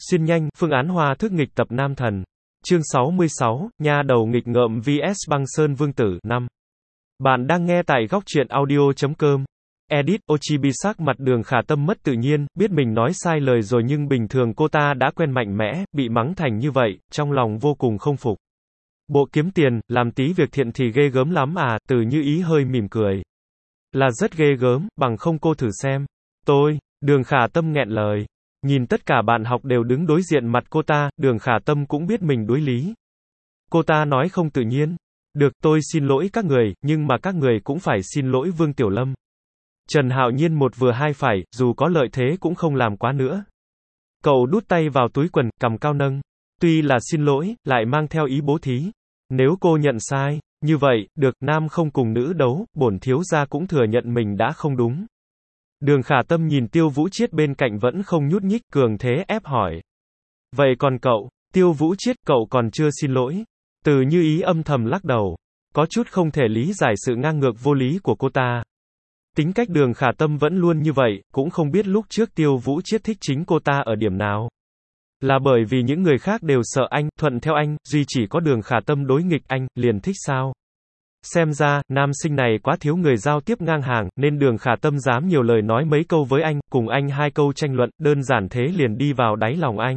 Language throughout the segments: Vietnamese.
Xuyên nhanh, phương án Hoa thức nghịch tập Nam Thần. Chương 66, nha đầu nghịch ngợm vs Băng Sơn Vương Tử, 5. Bạn đang nghe tại góc truyện audio.com. Edit, Ochibisak mặt Đường Khả Tâm mất tự nhiên, biết mình nói sai lời rồi nhưng bình thường cô ta đã quen mạnh mẽ, bị mắng thành như vậy, trong lòng vô cùng không phục. Bộ kiếm tiền, làm tí việc thiện thì ghê gớm lắm à, Từ Như Ý hơi mỉm cười. Là rất ghê gớm, bằng không cô thử xem. Đường Khả Tâm nghẹn lời. Nhìn tất cả bạn học đều đứng đối diện mặt cô ta, Đường Khả Tâm cũng biết mình đối lý. Cô ta nói không tự nhiên. Được, tôi xin lỗi các người, nhưng mà các người cũng phải xin lỗi Vương Tiểu Lâm. Trần Hạo Nhiên một vừa hai phải, dù có lợi thế cũng không làm quá nữa. Cậu đút tay vào túi quần, cằm cao nâng. Tuy là xin lỗi, lại mang theo ý bố thí. Nếu cô nhận sai, như vậy, được, nam không cùng nữ đấu, bổn thiếu gia cũng thừa nhận mình đã không đúng. Đường Khả Tâm nhìn Tiêu Vũ Chiết bên cạnh vẫn không nhúc nhích, cường thế ép hỏi. Vậy còn cậu? Tiêu Vũ Chiết, cậu còn chưa xin lỗi. Từ Như Ý âm thầm lắc đầu. Có chút không thể lý giải sự ngang ngược vô lý của cô ta. Tính cách Đường Khả Tâm vẫn luôn như vậy, cũng không biết lúc trước Tiêu Vũ Chiết thích chính cô ta ở điểm nào. Là bởi vì những người khác đều sợ anh, thuận theo anh, duy chỉ có Đường Khả Tâm đối nghịch anh, liền thích sao? Xem ra, nam sinh này quá thiếu người giao tiếp ngang hàng, nên Đường Khả Tâm dám nhiều lời nói mấy câu với anh, cùng anh hai câu tranh luận, đơn giản thế liền đi vào đáy lòng anh.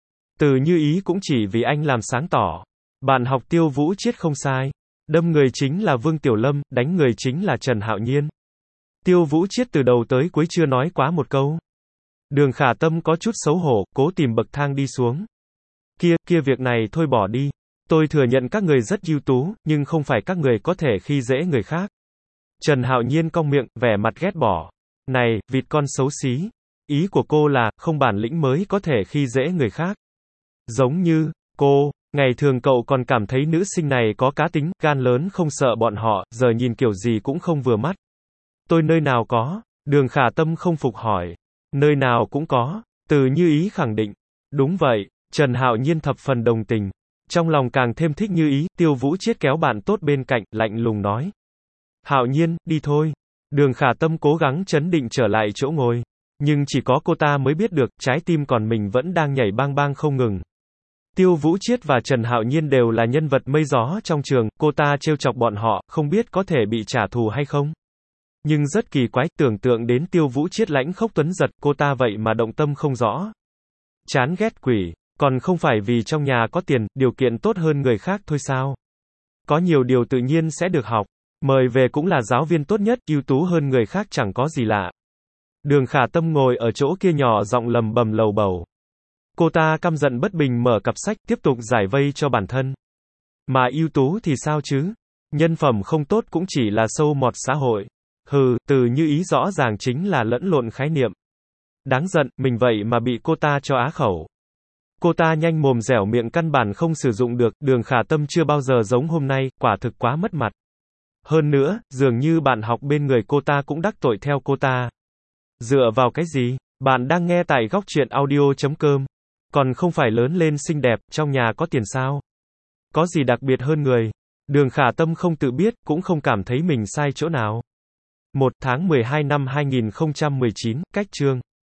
Từ Như Ý cũng chỉ vì anh làm sáng tỏ. Bạn học Tiêu Vũ Chiết không sai. Đâm người chính là Vương Tiểu Lâm, đánh người chính là Trần Hạo Nhiên. Tiêu Vũ Chiết từ đầu tới cuối chưa nói quá một câu. Đường Khả Tâm có chút xấu hổ, cố tìm bậc thang đi xuống. Kia việc này thôi bỏ đi. Tôi thừa nhận các người rất ưu tú, nhưng không phải các người có thể khi dễ người khác. Trần Hạo Nhiên cong miệng, vẻ mặt ghét bỏ. Này, vịt con xấu xí. Ý của cô là, không bản lĩnh mới có thể khi dễ người khác. Giống như, cô, ngày thường cậu còn cảm thấy nữ sinh này có cá tính, gan lớn không sợ bọn họ, giờ nhìn kiểu gì cũng không vừa mắt. Tôi nơi nào có? Đường Khả Tâm không phục hỏi. Nơi nào cũng có. Từ Như Ý khẳng định. Đúng vậy. Trần Hạo Nhiên thập phần đồng tình. Trong lòng càng thêm thích Như Ý, Tiêu Vũ Chiết kéo bạn tốt bên cạnh, lạnh lùng nói. Hạo Nhiên, đi thôi. Đường Khả Tâm cố gắng trấn định trở lại chỗ ngồi. Nhưng chỉ có cô ta mới biết được, trái tim còn mình vẫn đang nhảy bang bang không ngừng. Tiêu Vũ Chiết và Trần Hạo Nhiên đều là nhân vật mây gió trong trường, cô ta trêu chọc bọn họ, không biết có thể bị trả thù hay không. Nhưng rất kỳ quái, tưởng tượng đến Tiêu Vũ Chiết lãnh khốc tuấn giật, cô ta vậy mà động tâm không rõ. Chán ghét quỷ, còn không phải vì trong nhà có tiền, điều kiện tốt hơn người khác thôi sao? Có nhiều điều tự nhiên sẽ được học. Mời về cũng là giáo viên tốt nhất, ưu tú hơn người khác chẳng có gì lạ. Đường Khả Tâm ngồi ở chỗ kia nhỏ giọng lầm bầm lầu bầu. Cô ta căm giận bất bình mở cặp sách, tiếp tục giải vây cho bản thân. Mà ưu tú thì sao chứ? Nhân phẩm không tốt cũng chỉ là sâu mọt xã hội. Hừ, Từ Như Ý rõ ràng chính là lẫn lộn khái niệm. Đáng giận, mình vậy mà bị cô ta cho á khẩu. Cô ta nhanh mồm dẻo miệng căn bản không sử dụng được, Đường Khả Tâm chưa bao giờ giống hôm nay, quả thực quá mất mặt. Hơn nữa, dường như bạn học bên người cô ta cũng đắc tội theo cô ta. Dựa vào cái gì? Bạn đang nghe tại góc truyện audio.com. Còn không phải lớn lên xinh đẹp, trong nhà có tiền sao? Có gì đặc biệt hơn người? Đường Khả Tâm không tự biết, cũng không cảm thấy mình sai chỗ nào. 1 tháng 12 năm 2019, cách chương.